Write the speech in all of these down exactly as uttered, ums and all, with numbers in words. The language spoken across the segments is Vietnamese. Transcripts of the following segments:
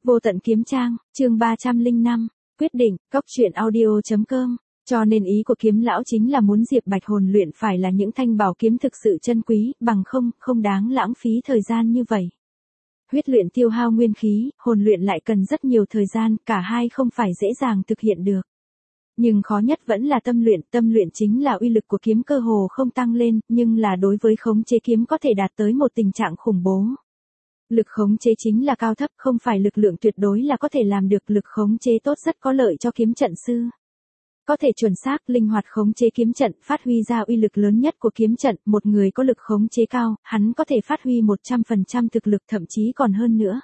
Vô tận kiếm trang, chương ba trăm lẻ năm, quyết định, cốc truyện audio chấm com. Cho nên ý của kiếm lão chính là muốn Diệp Bạch hồn luyện phải là những thanh bảo kiếm thực sự chân quý, bằng không, không đáng lãng phí thời gian như vậy. Huyết luyện tiêu hao nguyên khí, hồn luyện lại cần rất nhiều thời gian, cả hai không phải dễ dàng thực hiện được. Nhưng khó nhất vẫn là tâm luyện, tâm luyện chính là uy lực của kiếm cơ hồ không tăng lên, nhưng là đối với khống chế kiếm có thể đạt tới một tình trạng khủng bố. Lực khống chế chính là cao thấp, không phải lực lượng tuyệt đối là có thể làm được, lực khống chế tốt rất có lợi cho kiếm trận sư. Có thể chuẩn xác, linh hoạt khống chế kiếm trận, phát huy ra uy lực lớn nhất của kiếm trận, một người có lực khống chế cao, hắn có thể phát huy một trăm phần trăm thực lực thậm chí còn hơn nữa.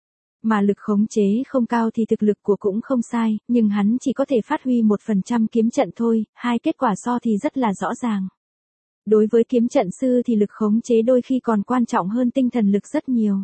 Mà lực khống chế không cao thì thực lực của cũng không sai, nhưng hắn chỉ có thể phát huy một phần trăm kiếm trận thôi, hai kết quả so thì rất là rõ ràng. Đối với kiếm trận sư thì lực khống chế đôi khi còn quan trọng hơn tinh thần lực rất nhiều.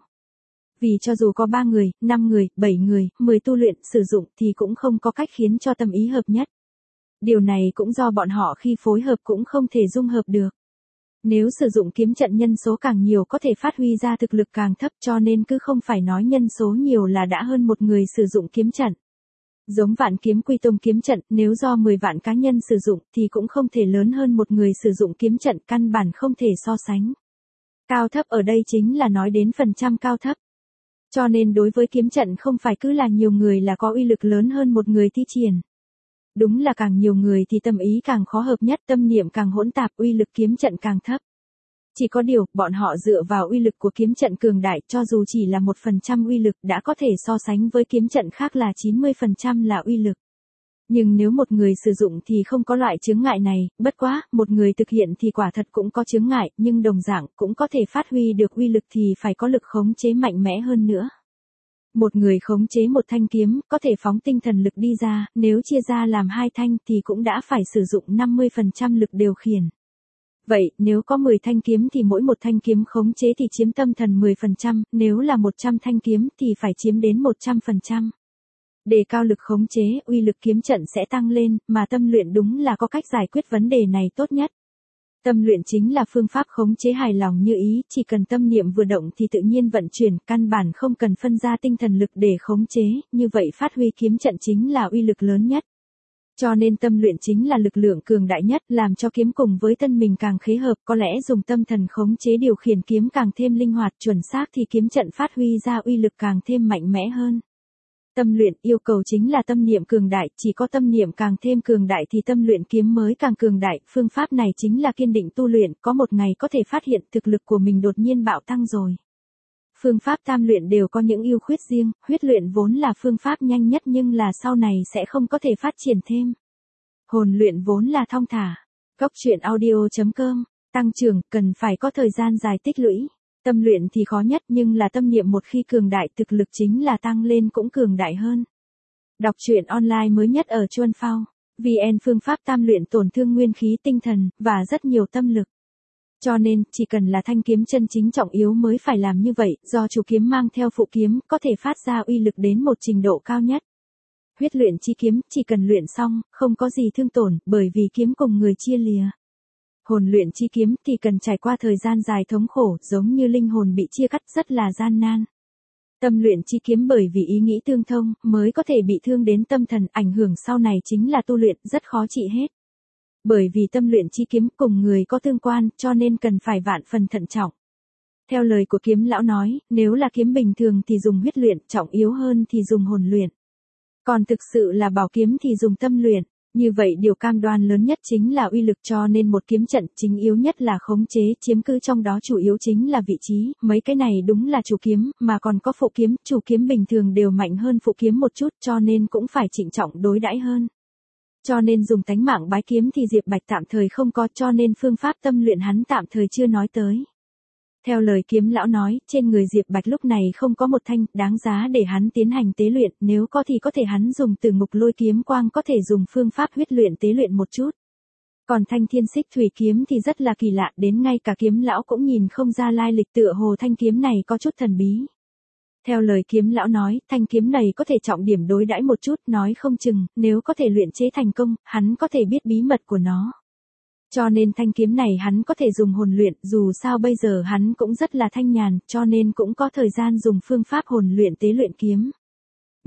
Vì cho dù có ba người, năm người, bảy người, mười tu luyện sử dụng thì cũng không có cách khiến cho tâm ý hợp nhất. Điều này cũng do bọn họ khi phối hợp cũng không thể dung hợp được. Nếu sử dụng kiếm trận nhân số càng nhiều có thể phát huy ra thực lực càng thấp, cho nên cứ không phải nói nhân số nhiều là đã hơn một người sử dụng kiếm trận. Giống Vạn Kiếm Quy Tông kiếm trận, nếu do mười vạn cá nhân sử dụng thì cũng không thể lớn hơn một người sử dụng kiếm trận, căn bản không thể so sánh. Cao thấp ở đây chính là nói đến phần trăm cao thấp. Cho nên đối với kiếm trận không phải cứ là nhiều người là có uy lực lớn hơn một người thi triển. Đúng là càng nhiều người thì tâm ý càng khó hợp nhất, tâm niệm càng hỗn tạp, uy lực kiếm trận càng thấp. Chỉ có điều, bọn họ dựa vào uy lực của kiếm trận cường đại, cho dù chỉ là một phần trăm uy lực đã có thể so sánh với kiếm trận khác là chín mươi phần trăm là uy lực. Nhưng nếu một người sử dụng thì không có loại chướng ngại này, bất quá, một người thực hiện thì quả thật cũng có chướng ngại, nhưng đồng dạng cũng có thể phát huy được uy lực thì phải có lực khống chế mạnh mẽ hơn nữa. Một người khống chế một thanh kiếm, có thể phóng tinh thần lực đi ra, nếu chia ra làm hai thanh thì cũng đã phải sử dụng năm mươi phần trăm lực điều khiển. Vậy, nếu có mười thanh kiếm thì mỗi một thanh kiếm khống chế thì chiếm tâm thần mười phần trăm, nếu là một trăm thanh kiếm thì phải chiếm đến một trăm phần trăm. Đề cao lực khống chế, uy lực kiếm trận sẽ tăng lên, mà tâm luyện đúng là có cách giải quyết vấn đề này tốt nhất. Tâm luyện chính là phương pháp khống chế hài lòng như ý, chỉ cần tâm niệm vừa động thì tự nhiên vận chuyển, căn bản không cần phân ra tinh thần lực để khống chế, như vậy phát huy kiếm trận chính là uy lực lớn nhất. Cho nên tâm luyện chính là lực lượng cường đại nhất, làm cho kiếm cùng với thân mình càng khế hợp, có lẽ dùng tâm thần khống chế điều khiển kiếm càng thêm linh hoạt chuẩn xác thì kiếm trận phát huy ra uy lực càng thêm mạnh mẽ hơn. Tâm luyện yêu cầu chính là tâm niệm cường đại, chỉ có tâm niệm càng thêm cường đại thì tâm luyện kiếm mới càng cường đại, phương pháp này chính là kiên định tu luyện, có một ngày có thể phát hiện thực lực của mình đột nhiên bạo tăng rồi. Phương pháp tam luyện đều có những ưu khuyết riêng, huyết luyện vốn là phương pháp nhanh nhất nhưng là sau này sẽ không có thể phát triển thêm. Hồn luyện vốn là thong thả. Cốc truyện audio chấm com, tăng trưởng, cần phải có thời gian dài tích lũy. Tâm luyện thì khó nhất nhưng là tâm niệm một khi cường đại thực lực chính là tăng lên cũng cường đại hơn. Đọc truyện online mới nhất ở Chuan Phao, vê en phương pháp tam luyện tổn thương nguyên khí tinh thần, và rất nhiều tâm lực. Cho nên, chỉ cần là thanh kiếm chân chính trọng yếu mới phải làm như vậy, do chủ kiếm mang theo phụ kiếm, có thể phát ra uy lực đến một trình độ cao nhất. Huyết luyện chi kiếm, chỉ cần luyện xong, không có gì thương tổn, bởi vì kiếm cùng người chia lìa. Hồn luyện chi kiếm thì cần trải qua thời gian dài thống khổ, giống như linh hồn bị chia cắt rất là gian nan. Tâm luyện chi kiếm bởi vì ý nghĩ tương thông, mới có thể bị thương đến tâm thần, ảnh hưởng sau này chính là tu luyện, rất khó trị hết. Bởi vì tâm luyện chi kiếm cùng người có tương quan, cho nên cần phải vạn phần thận trọng. Theo lời của kiếm lão nói, nếu là kiếm bình thường thì dùng huyết luyện, trọng yếu hơn thì dùng hồn luyện. Còn thực sự là bảo kiếm thì dùng tâm luyện. Như vậy điều cam đoan lớn nhất chính là uy lực, cho nên một kiếm trận chính yếu nhất là khống chế, chiếm cứ trong đó chủ yếu chính là vị trí, mấy cái này đúng là chủ kiếm, mà còn có phụ kiếm, chủ kiếm bình thường đều mạnh hơn phụ kiếm một chút, cho nên cũng phải trịnh trọng đối đãi hơn. Cho nên dùng tánh mạng bái kiếm thì Diệp Bạch tạm thời không có, cho nên phương pháp tâm luyện hắn tạm thời chưa nói tới. Theo lời kiếm lão nói, trên người Diệp Bạch lúc này không có một thanh, đáng giá để hắn tiến hành tế luyện, nếu có thì có thể hắn dùng từ ngục lôi kiếm quang, có thể dùng phương pháp huyết luyện tế luyện một chút. Còn thanh thiên xích thủy kiếm thì rất là kỳ lạ, đến ngay cả kiếm lão cũng nhìn không ra lai lịch, tựa hồ thanh kiếm này có chút thần bí. Theo lời kiếm lão nói, thanh kiếm này có thể trọng điểm đối đãi một chút, nói không chừng, nếu có thể luyện chế thành công, hắn có thể biết bí mật của nó. Cho nên thanh kiếm này hắn có thể dùng hồn luyện, dù sao bây giờ hắn cũng rất là thanh nhàn, cho nên cũng có thời gian dùng phương pháp hồn luyện tế luyện kiếm.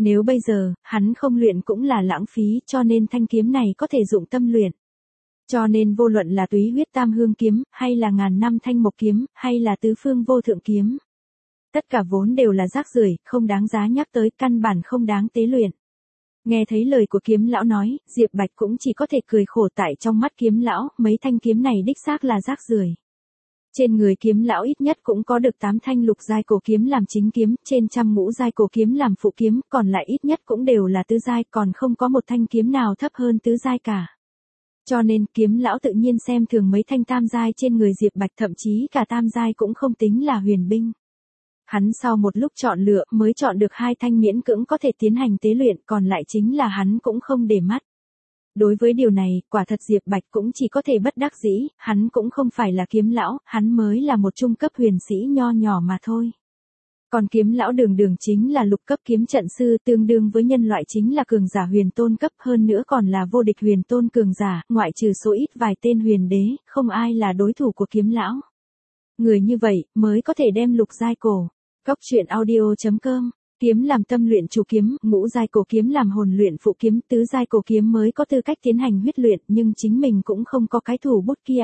Nếu bây giờ, hắn không luyện cũng là lãng phí, cho nên thanh kiếm này có thể dụng tâm luyện. Cho nên vô luận là túy huyết tam hương kiếm, hay là ngàn năm thanh mộc kiếm, hay là tứ phương vô thượng kiếm. Tất cả vốn đều là rác rưởi, không đáng giá nhắc tới, căn bản không đáng tế luyện. Nghe thấy lời của kiếm lão nói, Diệp Bạch cũng chỉ có thể cười khổ, tại trong mắt kiếm lão, mấy thanh kiếm này đích xác là rác rưởi. Trên người kiếm lão ít nhất cũng có được tám thanh lục giai cổ kiếm làm chính kiếm, trên trăm ngũ giai cổ kiếm làm phụ kiếm, còn lại ít nhất cũng đều là tứ giai, còn không có một thanh kiếm nào thấp hơn tứ giai cả. Cho nên kiếm lão tự nhiên xem thường mấy thanh tam giai trên người Diệp Bạch, thậm chí cả tam giai cũng không tính là huyền binh. Hắn sau một lúc chọn lựa mới chọn được hai thanh miễn cưỡng có thể tiến hành tế luyện, còn lại chính là hắn cũng không để mắt. Đối với điều này, quả thật Diệp Bạch cũng chỉ có thể bất đắc dĩ, hắn cũng không phải là kiếm lão, hắn mới là một trung cấp huyền sĩ nho nhỏ mà thôi. Còn kiếm lão đường đường chính là lục cấp kiếm trận sư, tương đương với nhân loại chính là cường giả huyền tôn cấp, hơn nữa còn là vô địch huyền tôn cường giả, ngoại trừ số ít vài tên huyền đế, không ai là đối thủ của kiếm lão. Người như vậy, mới có thể đem lục giai cổ. Góc truyện audio chấm com, kiếm làm tâm luyện chủ kiếm, ngũ giai cổ kiếm làm hồn luyện phụ kiếm, tứ giai cổ kiếm mới có tư cách tiến hành huyết luyện, nhưng chính mình cũng không có cái thủ bút kia.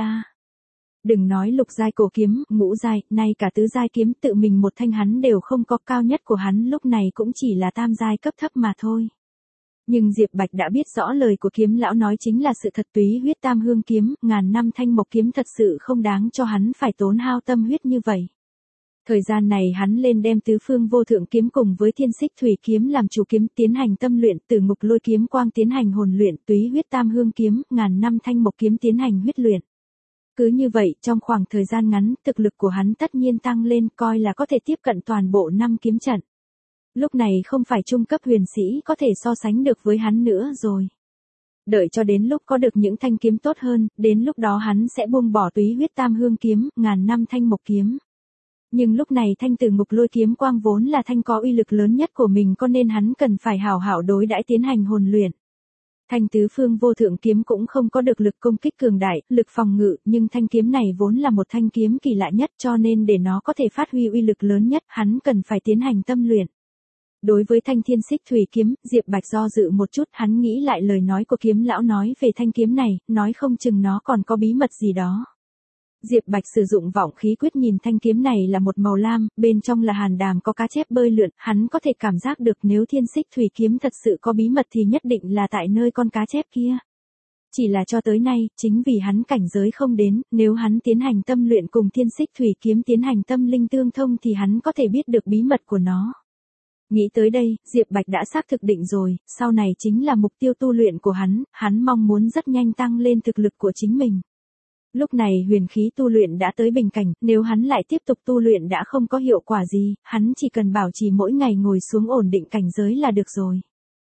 Đừng nói lục giai cổ kiếm, ngũ giai, nay cả tứ giai kiếm tự mình một thanh hắn đều không có, cao nhất của hắn lúc này cũng chỉ là tam giai cấp thấp mà thôi. Nhưng Diệp Bạch đã biết rõ lời của kiếm lão nói chính là sự thật, túy huyết tam hương kiếm, ngàn năm thanh mộc kiếm thật sự không đáng cho hắn phải tốn hao tâm huyết như vậy. Thời gian này hắn lên đem tứ phương vô thượng kiếm cùng với thiên xích thủy kiếm làm chủ kiếm tiến hành tâm luyện, từ ngục lôi kiếm quang tiến hành hồn luyện, túy huyết tam hương kiếm, ngàn năm thanh mộc kiếm tiến hành huyết luyện. Cứ như vậy, trong khoảng thời gian ngắn, thực lực của hắn tất nhiên tăng lên, coi là có thể tiếp cận toàn bộ năm kiếm trận. Lúc này không phải trung cấp huyền sĩ có thể so sánh được với hắn nữa rồi. Đợi cho đến lúc có được những thanh kiếm tốt hơn, đến lúc đó hắn sẽ buông bỏ túy huyết tam hương kiếm, ngàn năm thanh mộc kiếm. Nhưng lúc này thanh từ ngục lôi kiếm quang vốn là thanh có uy lực lớn nhất của mình, cho nên hắn cần phải hảo hảo đối đãi tiến hành hồn luyện. Thanh tứ phương vô thượng kiếm cũng không có được lực công kích cường đại, lực phòng ngự, nhưng thanh kiếm này vốn là một thanh kiếm kỳ lạ nhất, cho nên để nó có thể phát huy uy lực lớn nhất, hắn cần phải tiến hành tâm luyện. Đối với thanh thiên xích thủy kiếm, Diệp Bạch do dự một chút, hắn nghĩ lại lời nói của kiếm lão nói về thanh kiếm này, nói không chừng nó còn có bí mật gì đó. Diệp Bạch sử dụng vọng khí quyết nhìn thanh kiếm này là một màu lam, bên trong là hàn đàm có cá chép bơi lượn, hắn có thể cảm giác được nếu thiên xích thủy kiếm thật sự có bí mật thì nhất định là tại nơi con cá chép kia. Chỉ là cho tới nay, chính vì hắn cảnh giới không đến, nếu hắn tiến hành tâm luyện cùng thiên xích thủy kiếm tiến hành tâm linh tương thông thì hắn có thể biết được bí mật của nó. Nghĩ tới đây, Diệp Bạch đã xác thực định rồi, sau này chính là mục tiêu tu luyện của hắn, hắn mong muốn rất nhanh tăng lên thực lực của chính mình. Lúc này huyền khí tu luyện đã tới bình cảnh, nếu hắn lại tiếp tục tu luyện đã không có hiệu quả gì, hắn chỉ cần bảo trì mỗi ngày ngồi xuống ổn định cảnh giới là được rồi.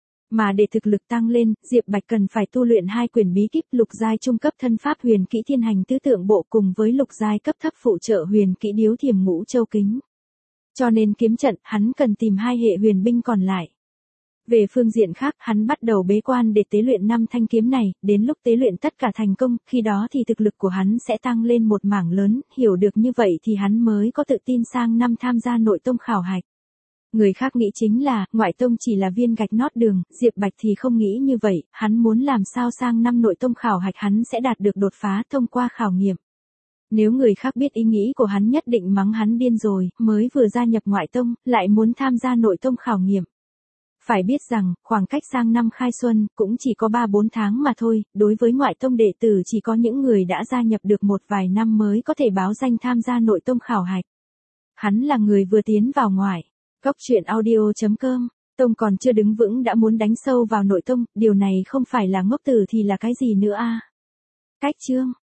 Mà để thực lực tăng lên, Diệp Bạch cần phải tu luyện hai quyển bí kíp lục giai trung cấp thân pháp huyền kỹ thiên hành tứ tượng bộ cùng với lục giai cấp thấp phụ trợ huyền kỹ điếu thiềm ngũ châu kính. Cho nên kiếm trận, hắn cần tìm hai hệ huyền binh còn lại. Về phương diện khác, hắn bắt đầu bế quan để tế luyện năm thanh kiếm này, đến lúc tế luyện tất cả thành công, khi đó thì thực lực của hắn sẽ tăng lên một mảng lớn, hiểu được như vậy thì hắn mới có tự tin sang năm tham gia nội tông khảo hạch. Người khác nghĩ chính là, ngoại tông chỉ là viên gạch nót đường, Diệp Bạch thì không nghĩ như vậy, hắn muốn làm sao sang năm nội tông khảo hạch hắn sẽ đạt được đột phá thông qua khảo nghiệm. Nếu người khác biết ý nghĩ của hắn nhất định mắng hắn điên rồi, mới vừa gia nhập ngoại tông, lại muốn tham gia nội tông khảo nghiệm. Phải biết rằng, khoảng cách sang năm khai xuân, cũng chỉ có ba bốn tháng mà thôi, đối với ngoại tông đệ tử chỉ có những người đã gia nhập được một vài năm mới có thể báo danh tham gia nội tông khảo hạch. Hắn là người vừa tiến vào ngoại. Góc truyện audio chấm com, tông còn chưa đứng vững đã muốn đánh sâu vào nội tông, điều này không phải là ngốc tử thì là cái gì nữa a? Cách chương